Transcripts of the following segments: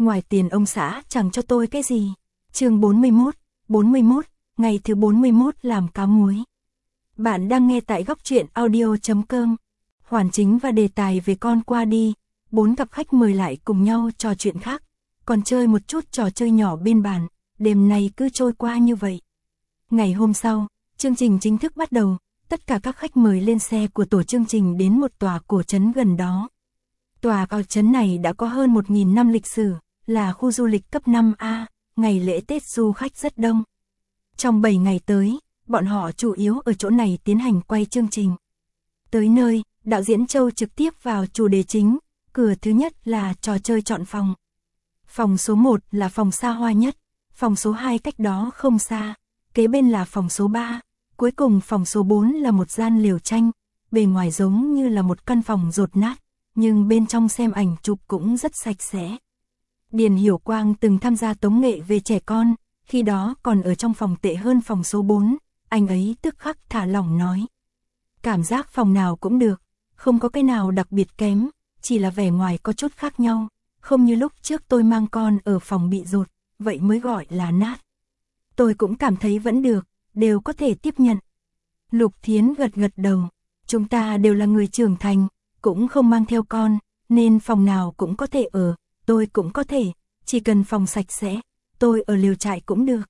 ngoài tiền ông xã chẳng cho tôi cái gì. Chương 41, ngày thứ 41 làm cá muối. Bạn đang nghe tại góc truyện audio.com. Hoàn chính và đề tài về con qua đi, 4 cặp khách mời lại cùng nhau trò chuyện khác, còn chơi một chút trò chơi nhỏ bên bàn, đêm nay cứ trôi qua như vậy. Ngày hôm sau, chương trình chính thức bắt đầu, tất cả các khách mời lên xe của tổ chương trình đến một tòa cổ trấn gần đó. Tòa cổ trấn này đã có hơn 1.000 năm lịch sử, là khu du lịch cấp 5A, ngày lễ Tết du khách rất đông. Trong 7 ngày tới, bọn họ chủ yếu ở chỗ này tiến hành quay chương trình. Tới nơi, đạo diễn Châu trực tiếp vào chủ đề chính, cửa thứ nhất là trò chơi chọn phòng. Phòng số 1 là phòng xa hoa nhất, phòng số 2 cách đó không xa, kế bên là phòng số 3, cuối cùng phòng số 4 là một gian lều tranh, bề ngoài giống như là một căn phòng dột nát, nhưng bên trong xem ảnh chụp cũng rất sạch sẽ. Điền Hiểu Quang từng tham gia tống nghệ về trẻ con, khi đó còn ở trong phòng tệ hơn phòng số 4, anh ấy tức khắc thả lỏng nói. Cảm giác phòng nào cũng được, không có cái nào đặc biệt kém, chỉ là vẻ ngoài có chút khác nhau, không như lúc trước tôi mang con ở phòng bị dột, vậy mới gọi là nát. Tôi cũng cảm thấy vẫn được, đều có thể tiếp nhận. Lục Thiến gật gật đầu, chúng ta đều là người trưởng thành, cũng không mang theo con, nên phòng nào cũng có thể ở, tôi cũng có thể, chỉ cần phòng sạch sẽ, tôi ở lều trại cũng được.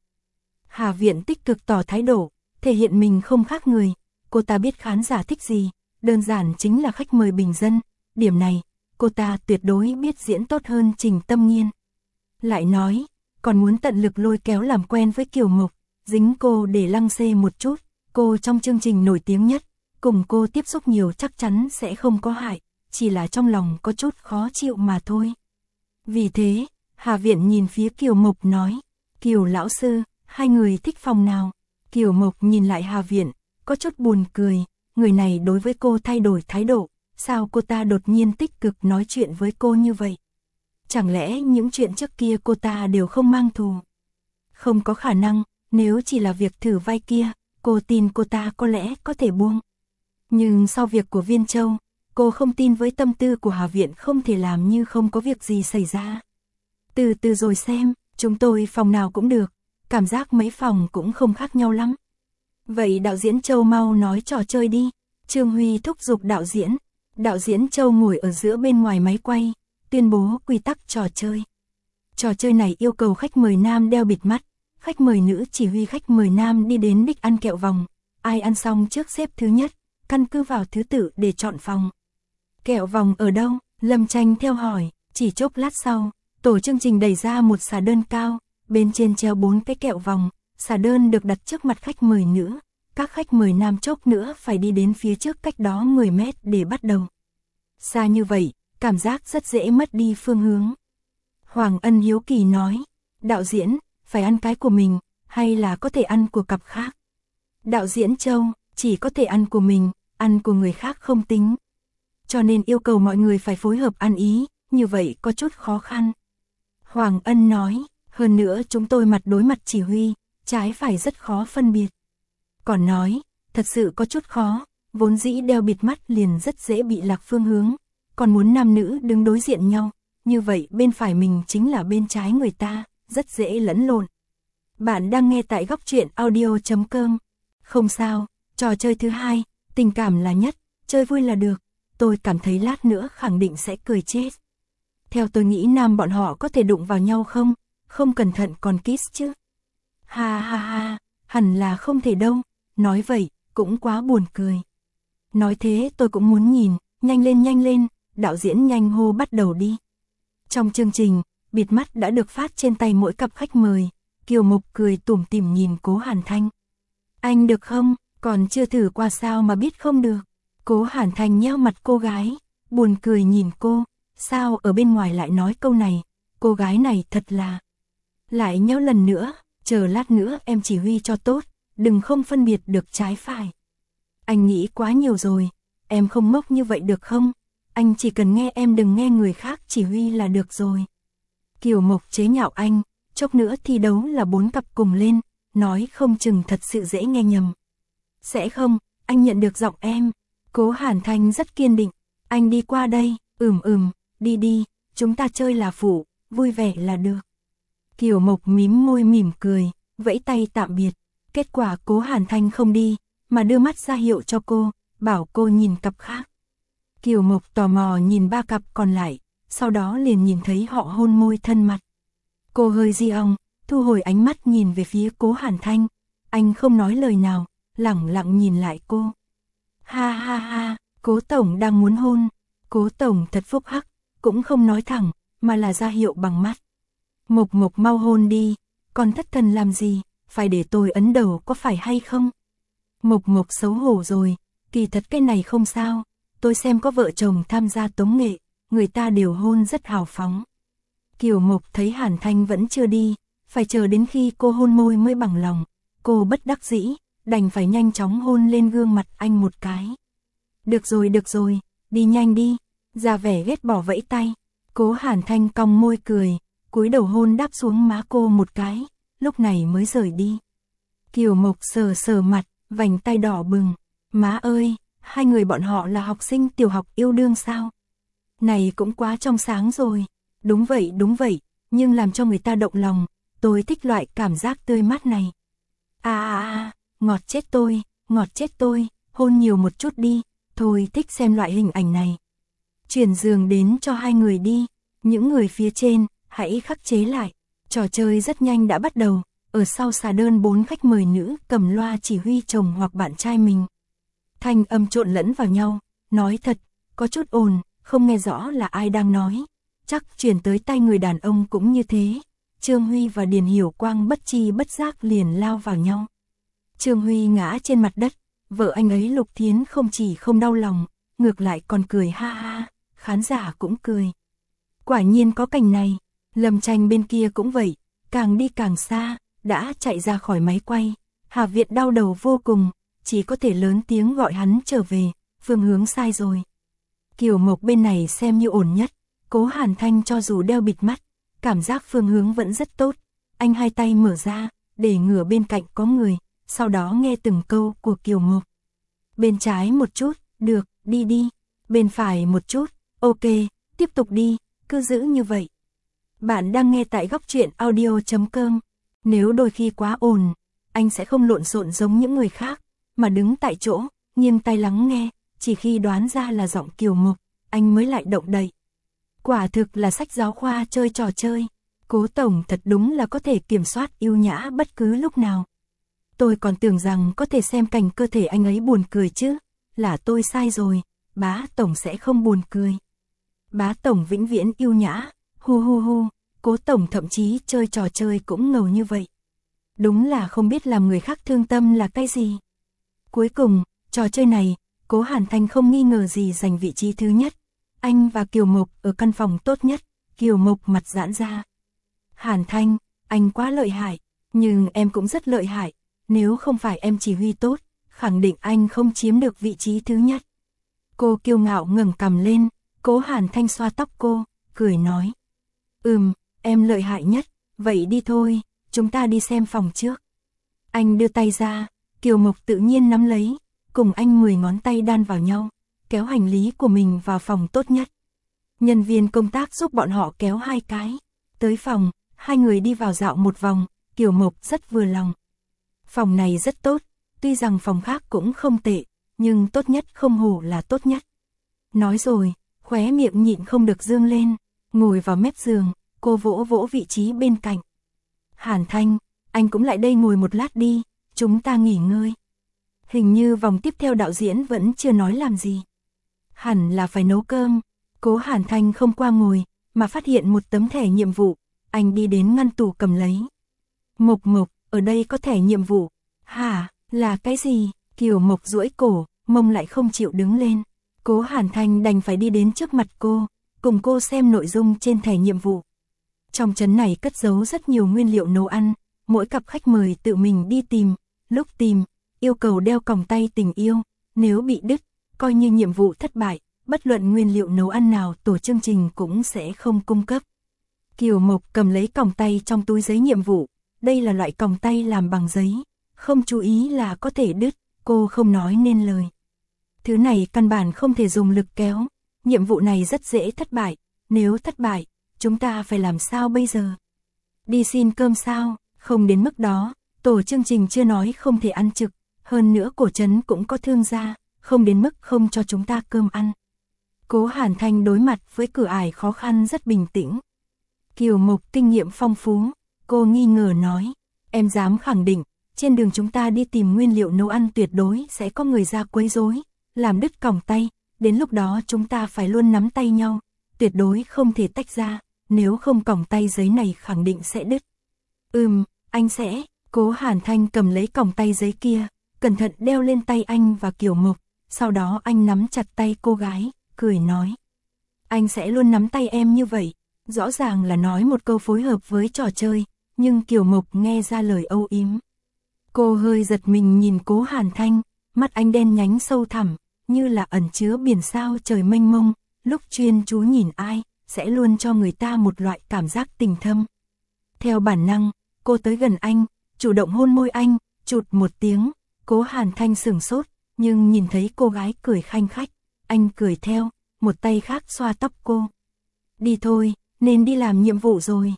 Hà Viện tích cực tỏ thái độ, thể hiện mình không khác người, cô ta biết khán giả thích gì, đơn giản chính là khách mời bình dân, điểm này, cô ta tuyệt đối biết diễn tốt hơn Trình Tâm Nghiên. Lại nói, còn muốn tận lực lôi kéo làm quen với Kiều Mộc, dính cô để lăng xê một chút, cô trong chương trình nổi tiếng nhất, cùng cô tiếp xúc nhiều chắc chắn sẽ không có hại, chỉ là trong lòng có chút khó chịu mà thôi. Vì thế, Hà Viện nhìn phía Kiều Mộc nói, Kiều lão sư, hai người thích phòng nào? Kiều Mộc nhìn lại Hà Viện, có chút buồn cười, người này đối với cô thay đổi thái độ, sao cô ta đột nhiên tích cực nói chuyện với cô như vậy? Chẳng lẽ những chuyện trước kia cô ta đều không mang thù? Không có khả năng, nếu chỉ là việc thử vai kia, cô tin cô ta có lẽ có thể buông. Nhưng sau việc của Viên Châu, cô không tin với tâm tư của Hà Viện không thể làm như không có việc gì xảy ra. Từ từ rồi xem, chúng tôi phòng nào cũng được, cảm giác mấy phòng cũng không khác nhau lắm. Vậy đạo diễn Châu mau nói trò chơi đi, Trương Huy thúc giục đạo diễn. Đạo diễn Châu ngồi ở giữa bên ngoài máy quay, tuyên bố quy tắc trò chơi. Trò chơi này yêu cầu khách mời nam đeo bịt mắt, khách mời nữ chỉ huy khách mời nam đi đến đích ăn kẹo vòng, ai ăn xong trước xếp thứ nhất, căn cứ vào thứ tự để chọn phòng. Kẹo vòng ở đâu? Lâm Tranh theo hỏi, chỉ chốc lát sau, tổ chương trình đẩy ra một xà đơn cao, bên trên treo 4 cái kẹo vòng, xà đơn được đặt trước mặt khách mời nữ, các khách mời nam chốc nữa phải đi đến phía trước cách đó 10 mét để bắt đầu. Xa như vậy, cảm giác rất dễ mất đi phương hướng. Hoàng Ân hiếu kỳ nói, đạo diễn, phải ăn cái của mình, hay là có thể ăn của cặp khác? Đạo diễn Châu, chỉ có thể ăn của mình, ăn của người khác không tính. Cho nên yêu cầu mọi người phải phối hợp ăn ý, như vậy có chút khó khăn. Hoàng Ân nói, hơn nữa chúng tôi mặt đối mặt chỉ huy, trái phải rất khó phân biệt. Còn nói, thật sự có chút khó, vốn dĩ đeo bịt mắt liền rất dễ bị lạc phương hướng, còn muốn nam nữ đứng đối diện nhau, như vậy bên phải mình chính là bên trái người ta, rất dễ lẫn lộn. Bạn đang nghe tại góc truyện audio.com. Không sao, trò chơi thứ hai, tình cảm là nhất, chơi vui là được, tôi cảm thấy lát nữa khẳng định sẽ cười chết. Theo tôi nghĩ nam bọn họ có thể đụng vào nhau không? Không cẩn thận còn kiss chứ. Ha ha ha, hẳn là không thể đâu, nói vậy, cũng quá buồn cười. Nói thế tôi cũng muốn nhìn, nhanh lên, đạo diễn nhanh hô bắt đầu đi. Trong chương trình, bịt mắt đã được phát trên tay mỗi cặp khách mời, Kiều Mộc cười tủm tỉm nhìn Cố Hàn Thanh. Anh được không, còn chưa thử qua sao mà biết không được. Cố Hàn Thanh nheo mặt cô gái, buồn cười nhìn cô, sao ở bên ngoài lại nói câu này, cô gái này thật là. Lại nheo lần nữa, chờ lát nữa em chỉ huy cho tốt, đừng không phân biệt được trái phải. Anh nghĩ quá nhiều rồi, em không ngốc như vậy được không? Anh chỉ cần nghe em đừng nghe người khác chỉ huy là được rồi. Kiều Mộc chế nhạo anh, chốc nữa thi đấu là 4 cặp cùng lên, nói không chừng thật sự dễ nghe nhầm. Sẽ không, anh nhận được giọng em. Cố Hàn Thanh rất kiên định, anh đi qua đây, đi đi, chúng ta chơi là phụ, vui vẻ là được. Kiều Mộc mím môi mỉm cười, vẫy tay tạm biệt. Kết quả Cố Hàn Thanh không đi, mà đưa mắt ra hiệu cho cô, bảo cô nhìn cặp khác. Kiều Mộc tò mò nhìn 3 cặp còn lại, sau đó liền nhìn thấy họ hôn môi thân mật. Cô hơi di ong, thu hồi ánh mắt nhìn về phía Cố Hàn Thanh. Anh không nói lời nào, lẳng lặng nhìn lại cô. Ha ha ha, Cố tổng đang muốn hôn. Cố tổng thật phúc hắc, cũng không nói thẳng, mà là ra hiệu bằng mắt. Mộc Mộc mau hôn đi, còn thất thần làm gì, phải để tôi ấn đầu có phải hay không? Mộc Mộc xấu hổ rồi, kỳ thật cái này không sao, tôi xem có vợ chồng tham gia tống nghệ, người ta đều hôn rất hào phóng. Kiều Mộc thấy Hàn Thanh vẫn chưa đi, phải chờ đến khi cô hôn môi mới bằng lòng, cô bất đắc dĩ, đành phải nhanh chóng hôn lên gương mặt anh một cái. Được rồi, đi nhanh đi, ra vẻ ghét bỏ vẫy tay. Cố Hàn Thanh cong môi cười, cúi đầu hôn đáp xuống má cô một cái, lúc này mới rời đi. Kiều Mộc sờ sờ mặt, vành tay đỏ bừng. Má ơi, hai người bọn họ là học sinh tiểu học yêu đương sao? Này cũng quá trong sáng rồi. Đúng vậy, nhưng làm cho người ta động lòng, tôi thích loại cảm giác tươi mát này. Ngọt chết tôi, hôn nhiều một chút đi, thôi thích xem loại hình ảnh này. Chuyển giường đến cho hai người đi, những người phía trên, hãy khắc chế lại. Trò chơi rất nhanh đã bắt đầu, ở sau xà đơn 4 khách mời nữ cầm loa chỉ huy chồng hoặc bạn trai mình. Thanh âm trộn lẫn vào nhau, nói thật, có chút ồn, không nghe rõ là ai đang nói. Chắc chuyển tới tay người đàn ông cũng như thế. Trương Huy và Điền Hiểu Quang bất chi bất giác liền lao vào nhau. Trương Huy ngã trên mặt đất, vợ anh ấy Lục Thiến không chỉ không đau lòng, ngược lại còn cười ha ha, khán giả cũng cười. Quả nhiên có cảnh này, Lâm Tranh bên kia cũng vậy, càng đi càng xa, đã chạy ra khỏi máy quay. Hà Việt đau đầu vô cùng, chỉ có thể lớn tiếng gọi hắn trở về, phương hướng sai rồi. Kiều Mộc bên này xem như ổn nhất, Cố Hàn Thanh cho dù đeo bịt mắt, cảm giác phương hướng vẫn rất tốt. Anh hai tay mở ra, để ngửa bên cạnh có người, sau đó nghe từng câu của Kiều Mộc. Bên trái một chút, được, đi. Bên phải một chút, ok, tiếp tục đi, cứ giữ như vậy. Bạn đang nghe tại góc truyện audio.com. Nếu đôi khi quá ồn, anh sẽ không lộn xộn giống những người khác, mà đứng tại chỗ, nghiêng tai lắng nghe, chỉ khi đoán ra là giọng Kiều Mộc, anh mới lại động đậy. Quả thực là sách giáo khoa chơi trò chơi. Cố tổng thật đúng là có thể kiểm soát yêu nhã bất cứ lúc nào. Tôi còn tưởng rằng có thể xem cảnh cơ thể anh ấy buồn cười chứ, là tôi sai rồi, bá tổng sẽ không buồn cười. Bá tổng vĩnh viễn yêu nhã, hu, Cố tổng thậm chí chơi trò chơi cũng ngầu như vậy. Đúng là không biết làm người khác thương tâm là cái gì. Cuối cùng, trò chơi này, Cố Hàn Thanh không nghi ngờ gì giành vị trí thứ nhất. Anh và Kiều Mộc ở căn phòng tốt nhất, Kiều Mộc mặt giãn ra. Hàn Thanh, anh quá lợi hại, nhưng em cũng rất lợi hại, nếu không phải em chỉ huy tốt, khẳng định anh không chiếm được vị trí thứ nhất. Cô kiêu ngạo ngẩng cằm lên, Cố Hàn Thanh xoa tóc cô, cười nói. Em lợi hại nhất, vậy đi thôi, chúng ta đi xem phòng trước. Anh đưa tay ra, Kiều Mộc tự nhiên nắm lấy, cùng anh 10 ngón tay đan vào nhau, kéo hành lý của mình vào phòng tốt nhất. Nhân viên công tác giúp bọn họ kéo 2 cái. Tới phòng, hai người đi vào dạo một vòng, Kiều Mộc rất vừa lòng. Phòng này rất tốt, tuy rằng phòng khác cũng không tệ, nhưng tốt nhất không hổ là tốt nhất. Nói rồi, khóe miệng nhịn không được dương lên, ngồi vào mép giường, cô vỗ vỗ vị trí bên cạnh. Hàn Thanh, anh cũng lại đây ngồi một lát đi, chúng ta nghỉ ngơi. Hình như vòng tiếp theo đạo diễn vẫn chưa nói làm gì. Hẳn là phải nấu cơm. Cố Hàn Thanh không qua ngồi, mà phát hiện một tấm thẻ nhiệm vụ. Anh đi đến ngăn tủ cầm lấy. Mộc, ở đây có thẻ nhiệm vụ. Hả, là cái gì? Kiều Mộc duỗi cổ, mông lại không chịu đứng lên. Cố Hàn Thanh đành phải đi đến trước mặt cô, cùng cô xem nội dung trên thẻ nhiệm vụ. Trong trấn này cất giấu rất nhiều nguyên liệu nấu ăn, mỗi cặp khách mời tự mình đi tìm, lúc tìm, yêu cầu đeo còng tay tình yêu, nếu bị đứt, coi như nhiệm vụ thất bại, bất luận nguyên liệu nấu ăn nào tổ chương trình cũng sẽ không cung cấp. Kiều Mộc cầm lấy còng tay trong túi giấy nhiệm vụ, đây là loại còng tay làm bằng giấy, không chú ý là có thể đứt, cô không nói nên lời. Thứ này căn bản không thể dùng lực kéo, nhiệm vụ này rất dễ thất bại, nếu thất bại, chúng ta phải làm sao bây giờ? Đi xin cơm sao? Không đến mức đó, tổ chương trình chưa nói không thể ăn trực, hơn nữa cổ trấn cũng có thương gia, không đến mức không cho chúng ta cơm ăn. Cố Hàn Thanh đối mặt với cửa ải khó khăn rất bình tĩnh. Kiều Mộc kinh nghiệm phong phú, cô nghi ngờ nói, em dám khẳng định, trên đường chúng ta đi tìm nguyên liệu nấu ăn tuyệt đối sẽ có người ra quấy rối, làm đứt còng tay, đến lúc đó chúng ta phải luôn nắm tay nhau, tuyệt đối không thể tách ra, nếu không còng tay giấy này khẳng định sẽ đứt. Anh sẽ, Cố Hàn Thanh cầm lấy còng tay giấy kia, cẩn thận đeo lên tay anh và Kiều Mộc, sau đó anh nắm chặt tay cô gái, cười nói. Anh sẽ luôn nắm tay em như vậy, rõ ràng là nói một câu phối hợp với trò chơi, nhưng Kiều Mộc nghe ra lời âu yếm. Cô hơi giật mình nhìn Cố Hàn Thanh, mắt anh đen nhánh sâu thẳm, như là ẩn chứa biển sao trời mênh mông, lúc chuyên chú nhìn ai, sẽ luôn cho người ta một loại cảm giác tình thâm. Theo bản năng, cô tới gần anh, chủ động hôn môi anh, chụt một tiếng, Cố Hàn Thanh sửng sốt, nhưng nhìn thấy cô gái cười khanh khách, anh cười theo, một tay khác xoa tóc cô. Đi thôi, nên đi làm nhiệm vụ rồi.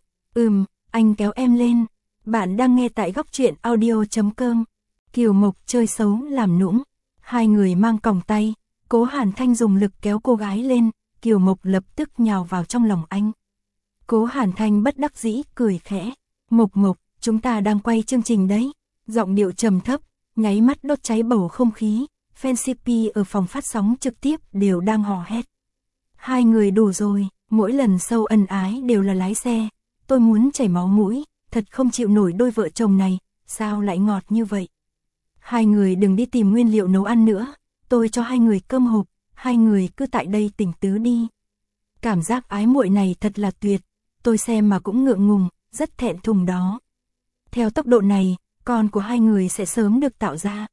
Anh kéo em lên. Bạn đang nghe tại góc truyện audio.com. Kiều Mộc chơi xấu làm nũng. Hai người mang còng tay, Cố Hàn Thanh dùng lực kéo cô gái lên, Kiều Mộc lập tức nhào vào trong lòng anh. Cố Hàn Thanh bất đắc dĩ cười khẽ. Mộc, chúng ta đang quay chương trình đấy. Giọng điệu trầm thấp, nháy mắt đốt cháy bầu không khí. Fan CP ở phòng phát sóng trực tiếp đều đang hò hét. Hai người đủ rồi, mỗi lần sâu ân ái đều là lái xe. Tôi muốn chảy máu mũi, thật không chịu nổi đôi vợ chồng này, sao lại ngọt như vậy. Hai người đừng đi tìm nguyên liệu nấu ăn nữa, tôi cho hai người cơm hộp, hai người cứ tại đây tỉnh tứ đi. Cảm giác ái muội này thật là tuyệt, tôi xem mà cũng ngượng ngùng, rất thẹn thùng đó. Theo tốc độ này, con của hai người sẽ sớm được tạo ra.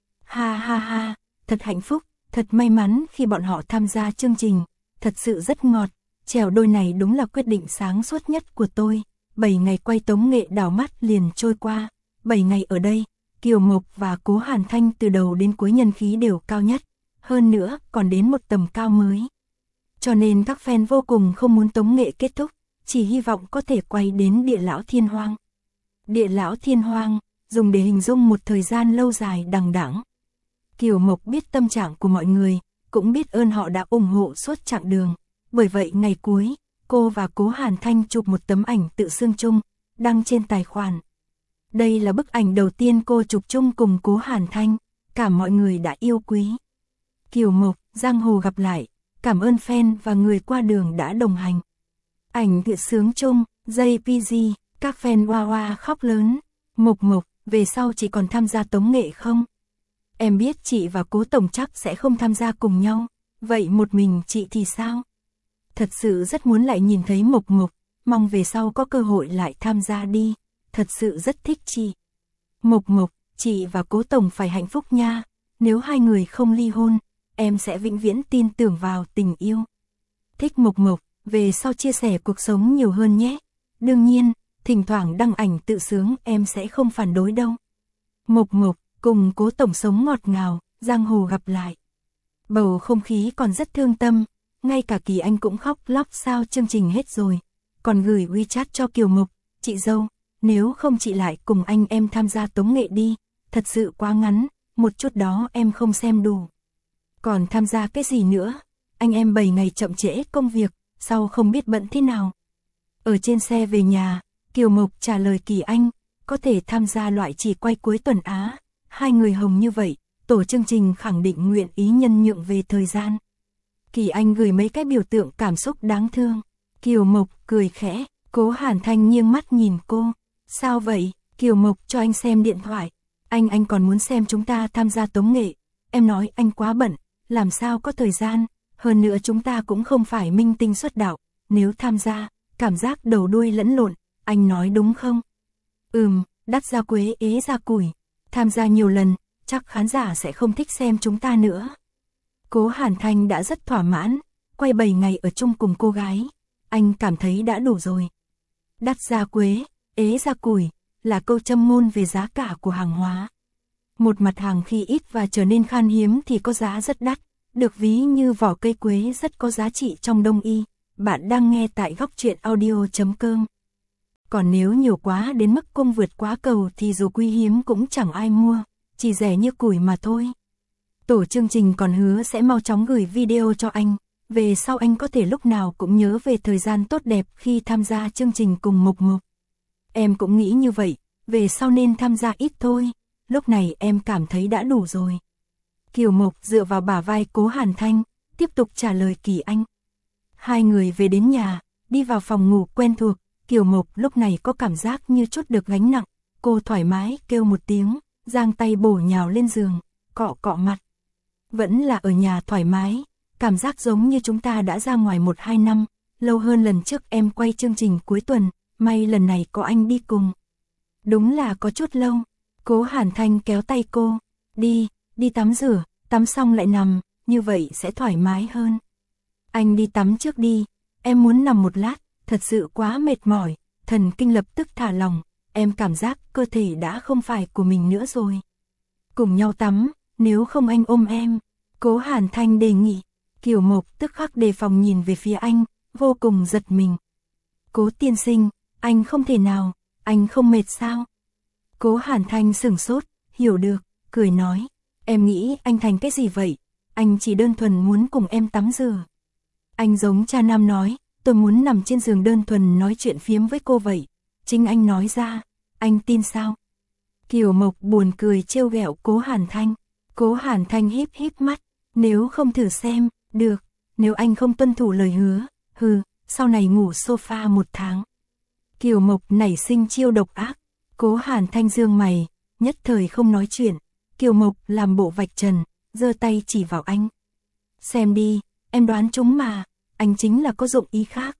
Ha ha ha, thật hạnh phúc, thật may mắn khi bọn họ tham gia chương trình, thật sự rất ngọt, chèo đôi này đúng là quyết định sáng suốt nhất của tôi. 7 ngày quay tống nghệ đảo mắt liền trôi qua, 7 ngày ở đây, Kiều Mộc và Cố Hàn Thanh từ đầu đến cuối nhân khí đều cao nhất, hơn nữa còn đến một tầm cao mới. Cho nên các fan vô cùng không muốn tống nghệ kết thúc, chỉ hy vọng có thể quay đến Địa Lão Thiên Hoang. Địa Lão Thiên Hoang, dùng để hình dung một thời gian lâu dài đằng đẵng. Kiều Mộc biết tâm trạng của mọi người, cũng biết ơn họ đã ủng hộ suốt chặng đường, bởi vậy ngày cuối, cô và Cố Hàn Thanh chụp một tấm ảnh tự xưng chung, đăng trên tài khoản. Đây là bức ảnh đầu tiên cô chụp chung cùng Cố Hàn Thanh, cảm mọi người đã yêu quý. Kiều Mộc, giang hồ gặp lại, cảm ơn fan và người qua đường đã đồng hành. Ảnh tự sướng chung, JPG, các fan hoa hoa khóc lớn. Mộc, về sau chị còn tham gia tống nghệ không? Em biết chị và Cố Tổng chắc sẽ không tham gia cùng nhau, vậy một mình chị thì sao? Thật sự rất muốn lại nhìn thấy Mộc, mong về sau có cơ hội lại tham gia đi, thật sự rất thích chị. Mộc, chị và Cố Tổng phải hạnh phúc nha, nếu hai người không ly hôn, em sẽ vĩnh viễn tin tưởng vào tình yêu. Thích Mộc, về sau chia sẻ cuộc sống nhiều hơn nhé. Đương nhiên, thỉnh thoảng đăng ảnh tự sướng em sẽ không phản đối đâu. Mộc, cùng Cố Tổng sống ngọt ngào, giang hồ gặp lại. Bầu không khí còn rất thương tâm, ngay cả Kỳ Anh cũng khóc lóc sao chương trình hết rồi, còn gửi WeChat cho Kiều Mộc, chị dâu, nếu không chị lại cùng anh em tham gia tống nghệ đi, thật sự quá ngắn, một chút đó em không xem đủ. Còn tham gia cái gì nữa, anh em 7 ngày chậm trễ công việc, sau không biết bận thế nào. Ở trên xe về nhà, Kiều Mộc trả lời Kỳ Anh, có thể tham gia loại chỉ quay cuối tuần Á, hai người hồng như vậy, tổ chương trình khẳng định nguyện ý nhân nhượng về thời gian. Kỳ Anh gửi mấy cái biểu tượng cảm xúc đáng thương. Kiều Mộc cười khẽ, Cố Hàn Thanh nghiêng mắt nhìn cô. Sao vậy? Kiều Mộc cho anh xem điện thoại. Anh còn muốn xem chúng ta tham gia tống nghệ. Em nói anh quá bận, làm sao có thời gian. Hơn nữa chúng ta cũng không phải minh tinh xuất đạo. Nếu tham gia, cảm giác đầu đuôi lẫn lộn. Anh nói đúng không? Đắt ra quế ế ra củi. Tham gia nhiều lần, chắc khán giả sẽ không thích xem chúng ta nữa. Cố Hàn Thanh đã rất thỏa mãn, quay 7 ngày ở chung cùng cô gái, anh cảm thấy đã đủ rồi. Đắt ra quế, ế ra củi, là câu châm ngôn về giá cả của hàng hóa. Một mặt hàng khi ít và trở nên khan hiếm thì có giá rất đắt, được ví như vỏ cây quế rất có giá trị trong đông y, Bạn đang nghe tại góc truyện audio.com. Còn nếu nhiều quá đến mức cung vượt quá cầu thì dù quý hiếm cũng chẳng ai mua, chỉ rẻ như củi mà thôi. Tổ chương trình còn hứa sẽ mau chóng gửi video cho anh, về sau anh có thể lúc nào cũng nhớ về thời gian tốt đẹp khi tham gia chương trình cùng Mộc Mộc. Em cũng nghĩ như vậy, về sau nên tham gia ít thôi, lúc này em cảm thấy đã đủ rồi. Kiều Mộc dựa vào bả vai Cố Hàn Thanh, tiếp tục trả lời Kỳ Anh. Hai người về đến nhà, đi vào phòng ngủ quen thuộc, Kiều Mộc lúc này có cảm giác như chút được gánh nặng, cô thoải mái kêu một tiếng, giang tay bổ nhào lên giường, cọ cọ mặt. Vẫn là ở nhà thoải mái, cảm giác giống như chúng ta đã ra ngoài 1-2 năm, lâu hơn lần trước em quay chương trình cuối tuần, may lần này có anh đi cùng. Đúng là có chút lâu, Cố Hàn Thanh kéo tay cô, đi tắm rửa, tắm xong lại nằm, như vậy sẽ thoải mái hơn. Anh đi tắm trước đi, em muốn nằm một lát, thật sự quá mệt mỏi, thần kinh lập tức thả lỏng, em cảm giác cơ thể đã không phải của mình nữa rồi. Cùng nhau tắm, nếu không anh ôm em, Cố Hàn Thanh đề nghị. Kiều Mộc tức khắc đề phòng nhìn về phía anh, vô cùng giật mình. Cố tiên sinh, anh không thể nào, anh không mệt sao? Cố Hàn Thanh sửng sốt, hiểu được, cười nói, em nghĩ anh thành cái gì vậy? Anh chỉ đơn thuần muốn cùng em tắm rửa. Anh giống cha nam nói, tôi muốn nằm trên giường đơn thuần nói chuyện phiếm với cô vậy. Chính anh nói ra, anh tin sao? Kiều Mộc buồn cười trêu ghẹo Cố Hàn Thanh. Cố Hàn Thanh híp híp mắt, nếu không thử xem, được, nếu anh không tuân thủ lời hứa, sau này ngủ sofa 1 tháng. Kiều Mộc nảy sinh chiêu độc ác, Cố Hàn Thanh dương mày, nhất thời không nói chuyện. Kiều Mộc làm bộ vạch trần, giơ tay chỉ vào anh. Xem đi, em đoán chúng mà, anh chính là có dụng ý khác.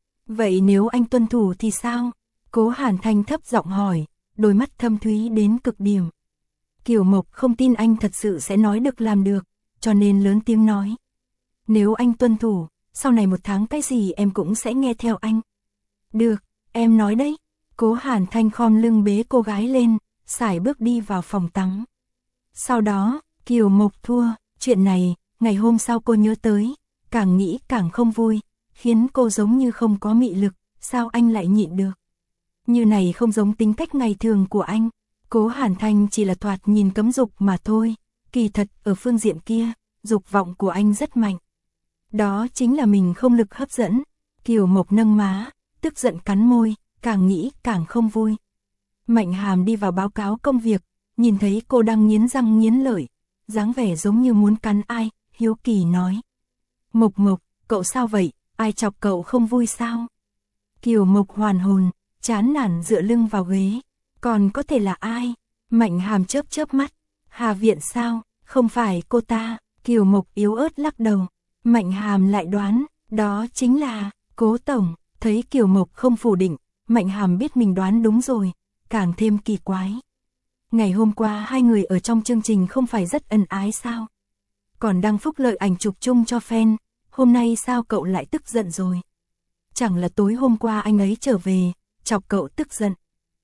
Vậy nếu anh tuân thủ thì sao? Cố Hàn Thanh thấp giọng hỏi, đôi mắt thâm thúy đến cực điểm. Kiều Mộc không tin anh thật sự sẽ nói được làm được, cho nên lớn tiếng nói. Nếu anh tuân thủ, sau này 1 tháng cái gì em cũng sẽ nghe theo anh. Được, em nói đấy. Cố Hàn Thanh khom lưng bế cô gái lên, sải bước đi vào phòng tắm. Sau đó, Kiều Mộc thua, chuyện này, ngày hôm sau cô nhớ tới, càng nghĩ càng không vui, khiến cô giống như không có mị lực, sao anh lại nhịn được. Như này không giống tính cách ngày thường của anh, Cố Hàn Thanh chỉ là thoạt nhìn cấm dục mà thôi, kỳ thật ở phương diện kia, dục vọng của anh rất mạnh. Đó chính là mình không lực hấp dẫn. Kiều Mộc nâng má, tức giận cắn môi, càng nghĩ càng không vui. Mạnh Hàm đi vào báo cáo công việc, nhìn thấy cô đang nghiến răng nghiến lợi, dáng vẻ giống như muốn cắn ai, hiếu kỳ nói. Mộc Mộc, cậu sao vậy, ai chọc cậu không vui sao? Kiều Mộc hoàn hồn, chán nản dựa lưng vào ghế, còn có thể là ai? Mạnh Hàm chớp chớp mắt, Hà Viện sao, không phải cô ta. Kiều Mộc yếu ớt lắc đầu, Mạnh Hàm lại đoán, đó chính là Cố Tổng. Thấy Kiều Mộc không phủ định, Mạnh Hàm biết mình đoán đúng rồi, càng thêm kỳ quái. Ngày hôm qua hai người ở trong chương trình không phải rất ân ái sao? Còn đăng phúc lợi ảnh chụp chung cho fan, hôm nay sao cậu lại tức giận rồi? Chẳng là tối hôm qua anh ấy trở về, chọc cậu tức giận?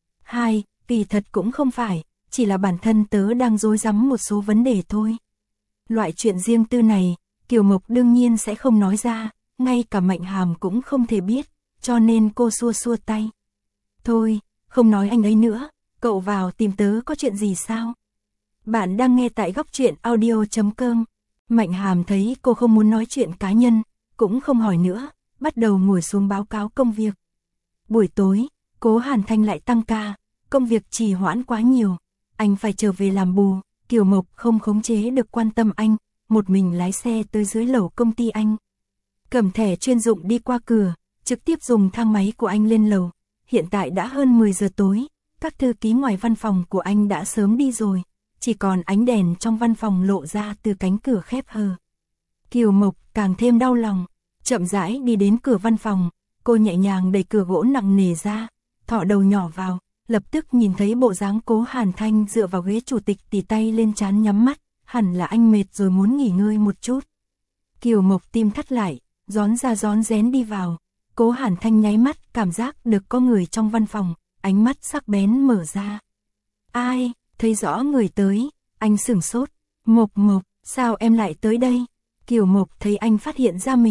Kỳ thật cũng không phải, chỉ là bản thân tớ đang rối rắm một số vấn đề thôi. Loại chuyện riêng tư này, Kiều Mộc đương nhiên sẽ không nói ra, ngay cả Mạnh Hàm cũng không thể biết, cho nên cô xua xua tay. Thôi, không nói anh ấy nữa, cậu vào tìm tớ có chuyện gì sao? Bạn đang nghe tại góc truyện audio.com. Mạnh Hàm thấy cô không muốn nói chuyện cá nhân, cũng không hỏi nữa, bắt đầu ngồi xuống báo cáo công việc. Buổi tối, Cố Hàn Thanh lại tăng ca, công việc trì hoãn quá nhiều, anh phải trở về làm bù. Kiều Mộc không khống chế được quan tâm anh, một mình lái xe tới dưới lầu công ty anh. Cầm thẻ chuyên dụng đi qua cửa, trực tiếp dùng thang máy của anh lên lầu. Hiện tại đã hơn 10 giờ tối, các thư ký ngoài văn phòng của anh đã sớm đi rồi, chỉ còn ánh đèn trong văn phòng lộ ra từ cánh cửa khép hờ. Kiều Mộc càng thêm đau lòng, chậm rãi đi đến cửa văn phòng, cô nhẹ nhàng đẩy cửa gỗ nặng nề ra, thọ đầu nhỏ vào. Lập tức nhìn thấy bộ dáng Cố Hàn Thanh dựa vào ghế chủ tịch tì tay lên trán nhắm mắt, hẳn là anh mệt rồi muốn nghỉ ngơi một chút. Kiều Mộc tim thắt lại, rón ra rón rén đi vào, Cố Hàn Thanh nháy mắt cảm giác được có người trong văn phòng, ánh mắt sắc bén mở ra. Ai, thấy rõ người tới, anh sửng sốt, Mộc Mộc, sao em lại tới đây? Kiều Mộc thấy anh phát hiện ra mình,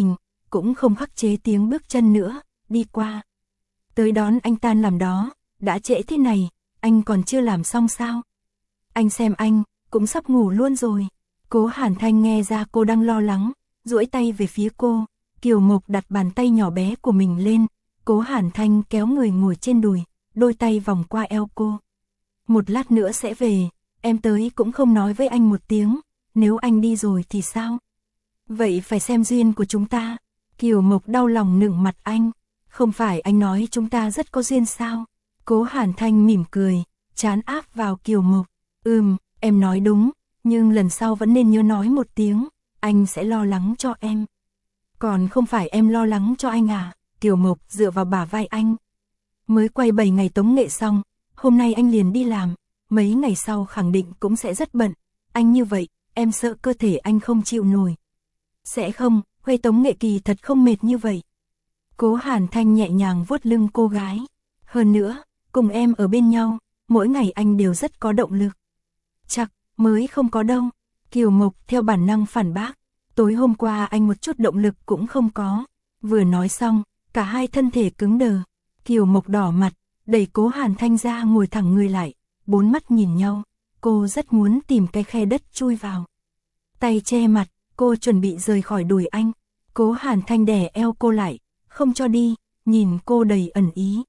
cũng không khắc chế tiếng bước chân nữa, đi qua. Tới đón anh tan làm đó, đã trễ thế này, anh còn chưa làm xong sao? Anh xem anh, cũng sắp ngủ luôn rồi. Cố Hàn Thanh nghe ra cô đang lo lắng, duỗi tay về phía cô. Kiều Mộc đặt bàn tay nhỏ bé của mình lên, Cố Hàn Thanh kéo người ngồi trên đùi, đôi tay vòng qua eo cô. Một lát nữa sẽ về, em tới cũng không nói với anh một tiếng, nếu anh đi rồi thì sao? Vậy phải xem duyên của chúng ta. Kiều Mộc đau lòng nựng mặt anh, không phải anh nói chúng ta rất có duyên sao? Cố Hàn Thanh mỉm cười, trán áp vào Kiều Mộc. Em nói đúng, nhưng lần sau vẫn nên nhớ nói một tiếng, anh sẽ lo lắng cho em. Còn không phải em lo lắng cho anh à? Kiều Mộc dựa vào bả vai anh. Mới quay 7 ngày tống nghệ xong, hôm nay anh liền đi làm, mấy ngày sau khẳng định cũng sẽ rất bận. Anh như vậy, em sợ cơ thể anh không chịu nổi. Sẽ không, quay tống nghệ kỳ thật không mệt như vậy. Cố Hàn Thanh nhẹ nhàng vuốt lưng cô gái. Hơn nữa, cùng em ở bên nhau, mỗi ngày anh đều rất có động lực. Chắc, mới không có đâu. Kiều Mộc theo bản năng phản bác. Tối hôm qua anh một chút động lực cũng không có. Vừa nói xong, cả hai thân thể cứng đờ. Kiều Mộc đỏ mặt, đẩy Cố Hàn Thanh ra ngồi thẳng người lại. Bốn mắt nhìn nhau, cô rất muốn tìm cái khe đất chui vào. Tay che mặt, cô chuẩn bị rời khỏi đùi anh. Cố Hàn Thanh đè eo cô lại, không cho đi, nhìn cô đầy ẩn ý.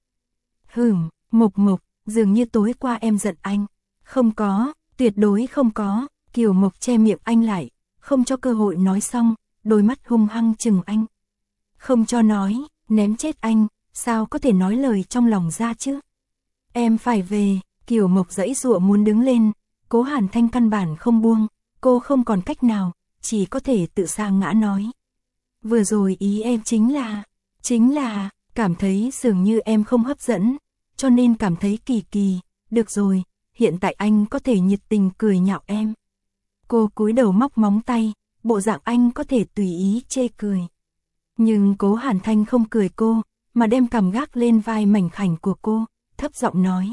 Mộc Mộc, dường như tối qua em giận anh. Không có, tuyệt đối không có. Kiều Mộc che miệng anh lại, không cho cơ hội nói xong, đôi mắt hung hăng chừng anh. Không cho nói, ném chết anh, sao có thể nói lời trong lòng ra chứ? Em phải về. Kiều Mộc giãy giụa muốn đứng lên, Cố Hàn Thanh căn bản không buông, cô không còn cách nào, chỉ có thể tự sa ngã nói. Vừa rồi ý em chính là, cảm thấy dường như em không hấp dẫn, cho nên cảm thấy kỳ kỳ, được rồi, hiện tại anh có thể nhiệt tình cười nhạo em. Cô cúi đầu móc móng tay, bộ dạng anh có thể tùy ý chê cười. Nhưng Cố Hàn Thanh không cười cô, mà đem cằm gác lên vai mảnh khảnh của cô, thấp giọng nói.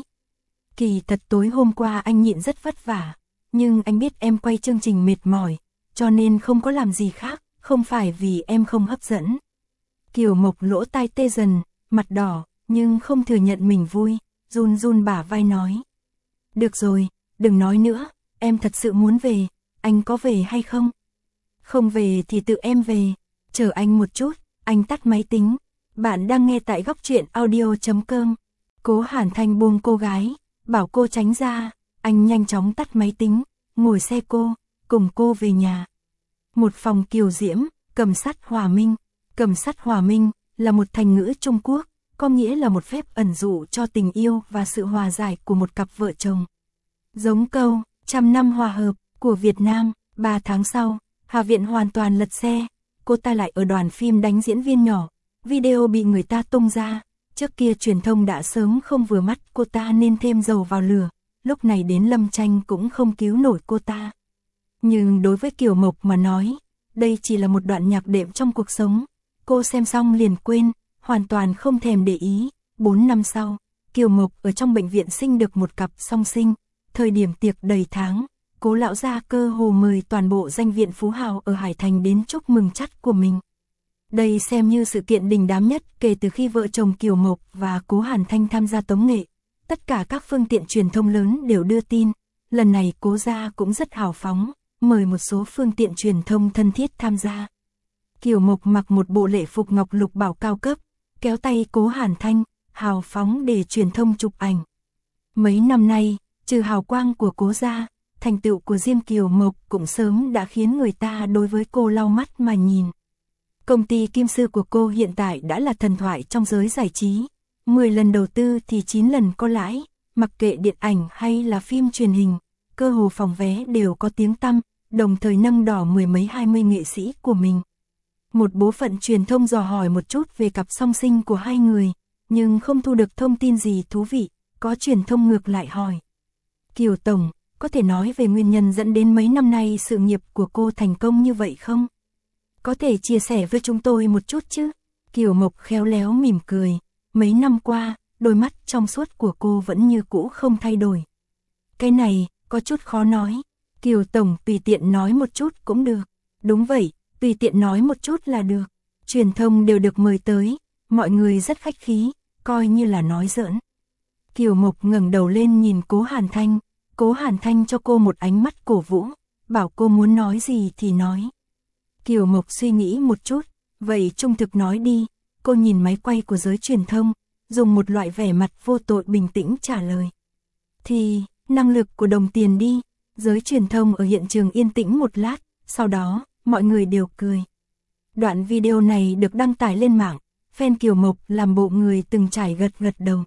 Kỳ thật tối hôm qua anh nhịn rất vất vả, nhưng anh biết em quay chương trình mệt mỏi, cho nên không có làm gì khác, không phải vì em không hấp dẫn. Kiều Mộc lỗ tai tê dần, mặt đỏ, nhưng không thừa nhận mình vui, run run bả vai nói. Được rồi, đừng nói nữa, em thật sự muốn về, anh có về hay không? Không về thì tự em về, chờ anh một chút, anh tắt máy tính. Bạn đang nghe tại góc truyện audio.com. Cố Hàn Thanh buông cô gái, bảo cô tránh ra, anh nhanh chóng tắt máy tính, ngồi xe cô, cùng cô về nhà. Một phòng kiều diễm, cầm sắt hòa minh. Cầm sắt hòa minh là một thành ngữ Trung Quốc, có nghĩa là một phép ẩn dụ cho tình yêu và sự hòa giải của một cặp vợ chồng. Giống câu, 100 năm hòa hợp của Việt Nam, 3 tháng sau, Hà Viện hoàn toàn lật xe, cô ta lại ở đoàn phim đánh diễn viên nhỏ, video bị người ta tung ra, trước kia truyền thông đã sớm không vừa mắt cô ta nên thêm dầu vào lửa, lúc này đến Lâm Tranh cũng không cứu nổi cô ta. Nhưng đối với Kiều Mộc mà nói, đây chỉ là một đoạn nhạc đệm trong cuộc sống, cô xem xong liền quên, hoàn toàn không thèm để ý. 4 năm sau, Kiều Mộc ở trong bệnh viện sinh được một cặp song sinh, thời điểm tiệc đầy tháng, Cố lão gia cơ hồ mời toàn bộ danh viện phú hào ở Hải Thành đến chúc mừng chắt của mình. Đây xem như sự kiện đình đám nhất kể từ khi vợ chồng Kiều Mộc và Cố Hàn Thanh tham gia tống nghệ. Tất cả các phương tiện truyền thông lớn đều đưa tin, lần này Cố gia cũng rất hào phóng, mời một số phương tiện truyền thông thân thiết tham gia. Kiều Mộc mặc một bộ lễ phục ngọc lục bảo cao cấp, kéo tay Cố Hàn Thanh, hào phóng để truyền thông chụp ảnh. Mấy năm nay, trừ hào quang của Cố gia, thành tựu của riêng Kiều Mộc cũng sớm đã khiến người ta đối với cô lau mắt mà nhìn. Công ty kim sư của cô hiện tại đã là thần thoại trong giới giải trí, 10 lần đầu tư thì 9 lần có lãi, mặc kệ điện ảnh hay là phim truyền hình, cơ hồ phòng vé đều có tiếng tăm, đồng thời nâng đỏ 10 mấy 20 nghệ sĩ của mình. Một bộ phận truyền thông dò hỏi một chút về cặp song sinh của hai người, nhưng không thu được thông tin gì thú vị, có truyền thông ngược lại hỏi. Kiều Tổng, có thể nói về nguyên nhân dẫn đến mấy năm nay sự nghiệp của cô thành công như vậy không? Có thể chia sẻ với chúng tôi một chút chứ? Kiều Mộc khéo léo mỉm cười, mấy năm qua, đôi mắt trong suốt của cô vẫn như cũ không thay đổi. Cái này, có chút khó nói. Kiều Tổng tùy tiện nói một chút cũng được. Đúng vậy, tùy tiện nói một chút là được. Truyền thông đều được mời tới, mọi người rất khách khí, coi như là nói giỡn. Kiều Mộc ngẩng đầu lên nhìn Cố Hàn Thanh, Cố Hàn Thanh cho cô một ánh mắt cổ vũ, bảo cô muốn nói gì thì nói. Kiều Mộc suy nghĩ một chút, vậy trung thực nói đi, cô nhìn máy quay của giới truyền thông, dùng một loại vẻ mặt vô tội bình tĩnh trả lời. Thì, năng lực của đồng tiền đi, giới truyền thông ở hiện trường yên tĩnh một lát, sau đó, mọi người đều cười. Đoạn video này được đăng tải lên mạng, fan Kiều Mộc làm bộ người từng trải gật gật đầu.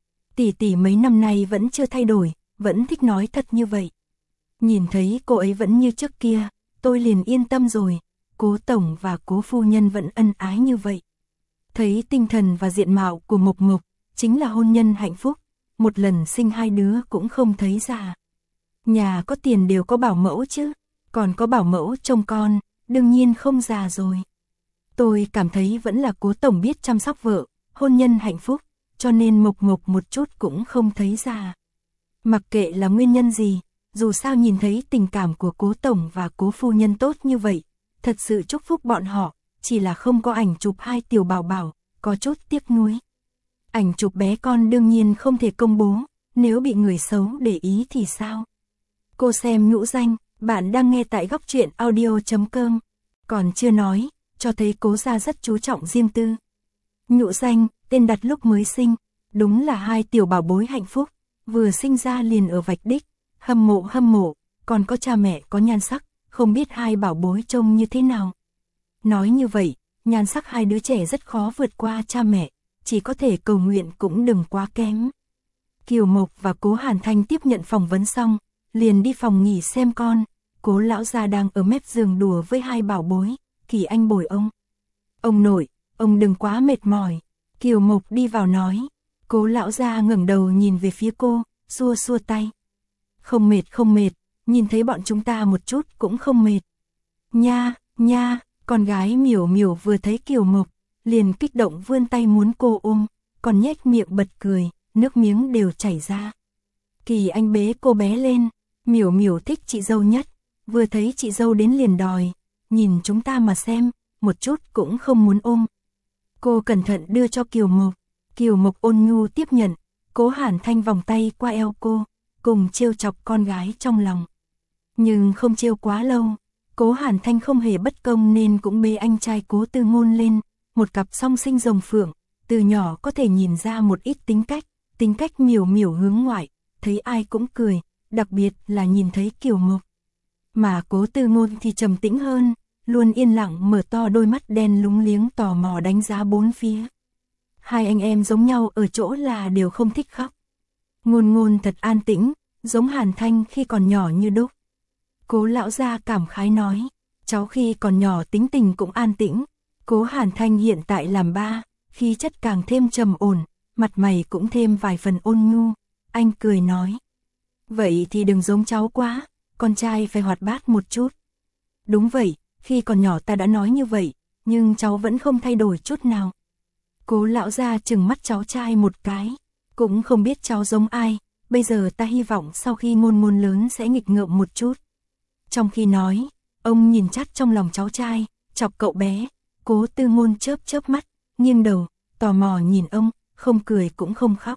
Tỷ tỷ mấy năm nay vẫn chưa thay đổi, vẫn thích nói thật như vậy. Nhìn thấy cô ấy vẫn như trước kia, tôi liền yên tâm rồi, Cố tổng và Cố phu nhân vẫn ân ái như vậy. Thấy tinh thần và diện mạo của Mộc Mộc, chính là hôn nhân hạnh phúc, một lần sinh hai đứa cũng không thấy già. Nhà có tiền đều có bảo mẫu chứ, còn có bảo mẫu trông con, đương nhiên không già rồi. Tôi cảm thấy vẫn là Cố tổng biết chăm sóc vợ, hôn nhân hạnh phúc, cho nên Mộc Mộc một chút cũng không thấy già. Mặc kệ là nguyên nhân gì, dù sao nhìn thấy tình cảm của Cố tổng và Cố phu nhân tốt như vậy, thật sự chúc phúc bọn họ, chỉ là không có ảnh chụp hai tiểu bảo bảo, có chút tiếc nuối. Ảnh chụp bé con đương nhiên không thể công bố, nếu bị người xấu để ý thì sao? Cô xem nhũ danh, bạn đang nghe tại góc truyện audio.com, còn chưa nói, cho thấy Cố gia rất chú trọng riêng tư. Nhũ danh, tên đặt lúc mới sinh, đúng là hai tiểu bảo bối hạnh phúc, vừa sinh ra liền ở vạch đích, hâm mộ, còn có cha mẹ có nhan sắc, không biết hai bảo bối trông như thế nào. Nói như vậy, nhan sắc hai đứa trẻ rất khó vượt qua cha mẹ, chỉ có thể cầu nguyện cũng đừng quá kém. Kiều Mộc và Cố Hàn Thanh tiếp nhận phỏng vấn xong, liền đi phòng nghỉ xem con, Cố lão gia đang ở mép giường đùa với hai bảo bối, Kỳ Anh bồi ông. Ông nội, ông đừng quá mệt mỏi, Kiều Mộc đi vào nói. Cố lão gia ngẩng đầu nhìn về phía cô, xua xua tay. Không mệt, nhìn thấy bọn chúng ta một chút cũng không mệt. Nha, con gái Miểu Miểu vừa thấy Kiều Mộc, liền kích động vươn tay muốn cô ôm, còn nhếch miệng bật cười, nước miếng đều chảy ra. Kỳ Anh bế cô bé lên, Miểu Miểu thích chị dâu nhất, vừa thấy chị dâu đến liền đòi, nhìn chúng ta mà xem, một chút cũng không muốn ôm. Cô cẩn thận đưa cho Kiều Mộc ôn nhu tiếp nhận, Cố Hàn Thanh vòng tay qua eo cô, cùng trêu chọc con gái trong lòng. Nhưng không trêu quá lâu, Cố Hàn Thanh không hề bất công nên cũng bế anh trai Cố Tư Ngôn lên, một cặp song sinh rồng phượng, từ nhỏ có thể nhìn ra một ít tính cách Miểu Miểu hướng ngoại, thấy ai cũng cười, đặc biệt là nhìn thấy Kiều Mộc. Mà Cố Tư Ngôn thì trầm tĩnh hơn, luôn yên lặng mở to đôi mắt đen lúng liếng tò mò đánh giá bốn phía. Hai anh em giống nhau ở chỗ là đều không thích khóc. Ngôn thật an tĩnh, giống Hàn Thanh khi còn nhỏ như đúc. Cố lão gia cảm khái nói, cháu khi còn nhỏ tính tình cũng an tĩnh. Cố Hàn Thanh hiện tại làm ba, khí chất càng thêm trầm ổn, mặt mày cũng thêm vài phần ôn nhu. Anh cười nói, vậy thì đừng giống cháu quá, con trai phải hoạt bát một chút. Đúng vậy, khi còn nhỏ ta đã nói như vậy, nhưng cháu vẫn không thay đổi chút nào. Cố lão gia trừng mắt cháu trai một cái, cũng không biết cháu giống ai, bây giờ ta hy vọng sau khi ngôn lớn sẽ nghịch ngợm một chút. Trong khi nói, ông nhìn chắt trong lòng cháu trai, chọc cậu bé, Cố Tư Ngôn chớp mắt, nghiêng đầu, tò mò nhìn ông, không cười cũng không khóc.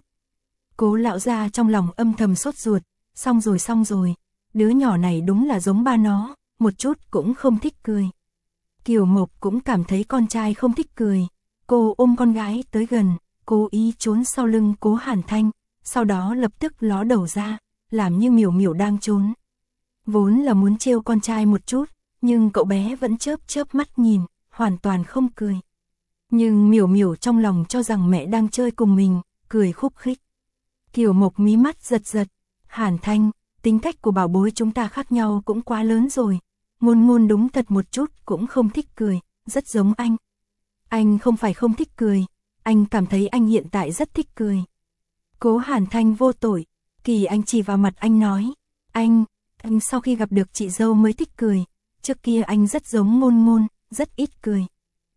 Cố lão gia trong lòng âm thầm sốt ruột, xong rồi, đứa nhỏ này đúng là giống ba nó, một chút cũng không thích cười. Kiều Mộc cũng cảm thấy con trai không thích cười, cô ôm con gái tới gần, cố ý trốn sau lưng Cố Hàn Thanh, sau đó lập tức ló đầu ra, làm như Miểu Miểu đang trốn. Vốn là muốn trêu con trai một chút, nhưng cậu bé vẫn chớp mắt nhìn, hoàn toàn không cười. Nhưng Miểu Miểu trong lòng cho rằng mẹ đang chơi cùng mình, cười khúc khích. Kiều Mộc mí mắt giật, Hàn Thanh, tính cách của bảo bối chúng ta khác nhau cũng quá lớn rồi. Ngôn đúng thật một chút cũng không thích cười, rất giống anh. Anh không phải không thích cười, anh cảm thấy anh hiện tại rất thích cười. Cố Hàn Thanh vô tội, Kỳ Anh chỉ vào mặt anh nói, anh sau khi gặp được chị dâu mới thích cười, trước kia anh rất giống ngôn, rất ít cười.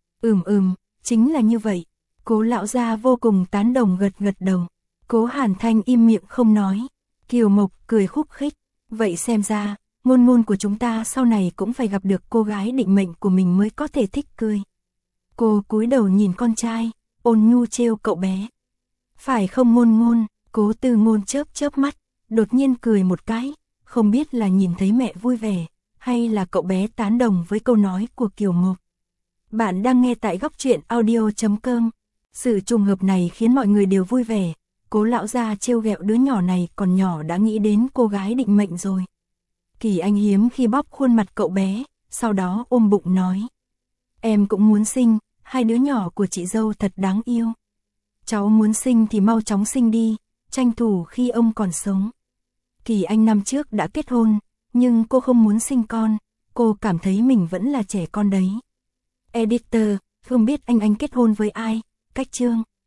Chính là như vậy. Cố lão gia vô cùng tán đồng gật đầu. Cố Hàn Thanh im miệng không nói. Kiều Mộc cười khúc khích, vậy xem ra, ngôn của chúng ta sau này cũng phải gặp được cô gái định mệnh của mình mới có thể thích cười. Cô cúi đầu nhìn con trai, ôn nhu trêu cậu bé. Phải không Ngôn Ngôn? Cố Tư Ngôn chớp chớp mắt, đột nhiên cười một cái, không biết là nhìn thấy mẹ vui vẻ, hay là cậu bé tán đồng với câu nói của Kiều Ngọc. Bạn đang nghe tại góc truyện audio.com. Sự trùng hợp này khiến mọi người đều vui vẻ. Cố lão gia trêu ghẹo đứa nhỏ này còn nhỏ đã nghĩ đến cô gái định mệnh rồi. Kỳ Anh hiếm khi bóp khuôn mặt cậu bé, sau đó ôm bụng nói. Em cũng muốn sinh, hai đứa nhỏ của chị dâu thật đáng yêu. Cháu muốn sinh thì mau chóng sinh đi, tranh thủ khi ông còn sống. Kỳ Anh năm trước đã kết hôn, nhưng cô không muốn sinh con, cô cảm thấy mình vẫn là trẻ con đấy. Editor, không biết anh kết hôn với ai, cách chương.